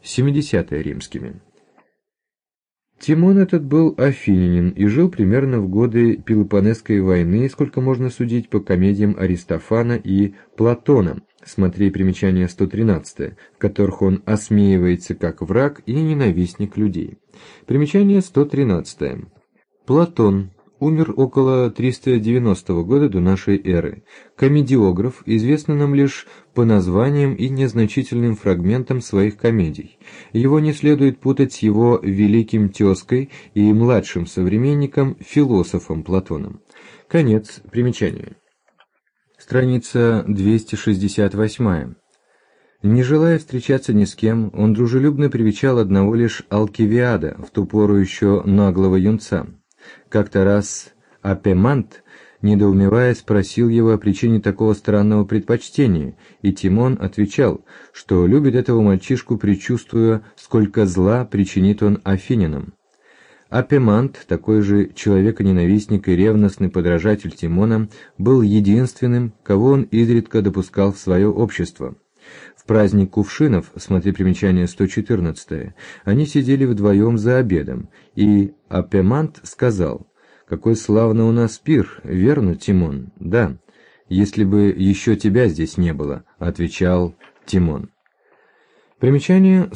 70-е римскими. Тимон этот был афинянин и жил примерно в годы Пелопоннесской войны, сколько можно судить по комедиям Аристофана и Платона, смотри примечание 113, в которых он осмеивается как враг и ненавистник людей. Примечание 113. Платон умер около 390 года до нашей эры. Комедиограф, известный нам лишь по названиям и незначительным фрагментам своих комедий. Его не следует путать с его великим тезкой и младшим современником, философом Платоном. Конец примечания. Страница 268. Не желая встречаться ни с кем, он дружелюбно привечал одного лишь Алкивиада, в ту пору еще наглого юнца. Как-то раз Апемант, недоумевая, спросил его о причине такого странного предпочтения, и Тимон отвечал, что любит этого мальчишку, предчувствуя, сколько зла причинит он афинянам. Апемант, такой же человеконенавистник и ревностный подражатель Тимона, был единственным, кого он изредка допускал в свое общество. В праздник кувшинов, смотри примечание 114, они сидели вдвоем за обедом, и Апемант сказал: «Какой славный у нас пир, верно, Тимон?» «Да, если бы еще тебя здесь не было», — отвечал Тимон. Примечание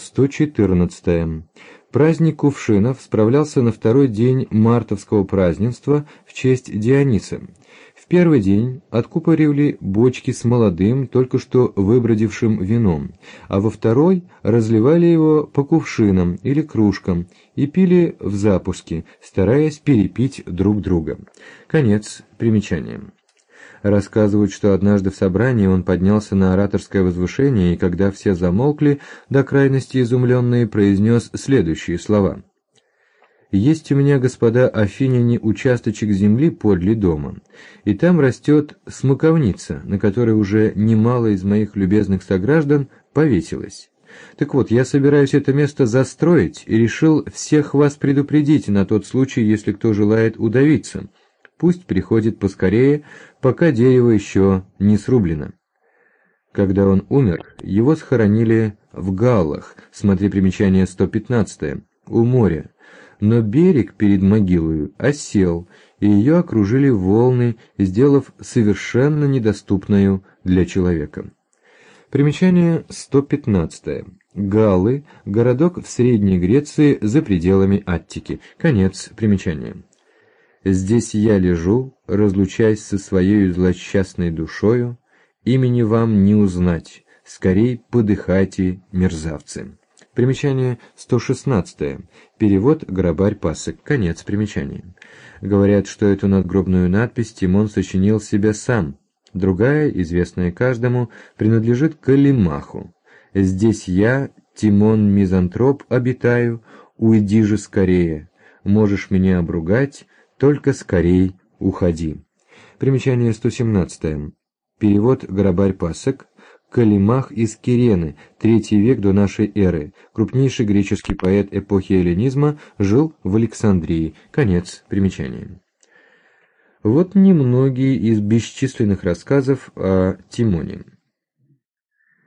114. Праздник кувшинов справлялся на второй день мартовского празднества в честь Диониса. В первый день откупоривали бочки с молодым, только что выбродившим вином, а во второй разливали его по кувшинам или кружкам и пили в запуске, стараясь перепить друг друга. Конец примечания. Рассказывают, что однажды в собрании он поднялся на ораторское возвышение и, когда все замолкли, до крайности изумленные, произнес следующие слова: «Есть у меня, господа афиняне, участочек земли подле дома, и там растет смоковница, на которой уже немало из моих любезных сограждан повесилось. Так вот, я собираюсь это место застроить и решил всех вас предупредить на тот случай, если кто желает удавиться. Пусть приходит поскорее, пока дерево еще не срублено». Когда он умер, его схоронили в Галлах, смотри примечание 115, у моря. Но берег перед могилою осел, и ее окружили волны, сделав совершенно недоступною для человека. Примечание 115. Галлы – городок в Средней Греции за пределами Аттики. Конец примечания. «Здесь я лежу, разлучаясь со своей злосчастной душою, имени вам не узнать, скорей подыхайте, мерзавцы». Примечание 116. Перевод «Грабарь Пасек». Конец примечания. Говорят, что эту надгробную надпись Тимон сочинил себе сам. Другая, известная каждому, принадлежит Калимаху. «Здесь я, Тимон Мизантроп, обитаю, уйди же скорее. Можешь меня обругать, только скорей уходи». Примечание 117. Перевод «Грабарь Пасек». Калимах из Кирены, III век до нашей эры, крупнейший греческий поэт эпохи эллинизма, жил в Александрии. Конец примечания. Вот немногие из бесчисленных рассказов о Тимоне.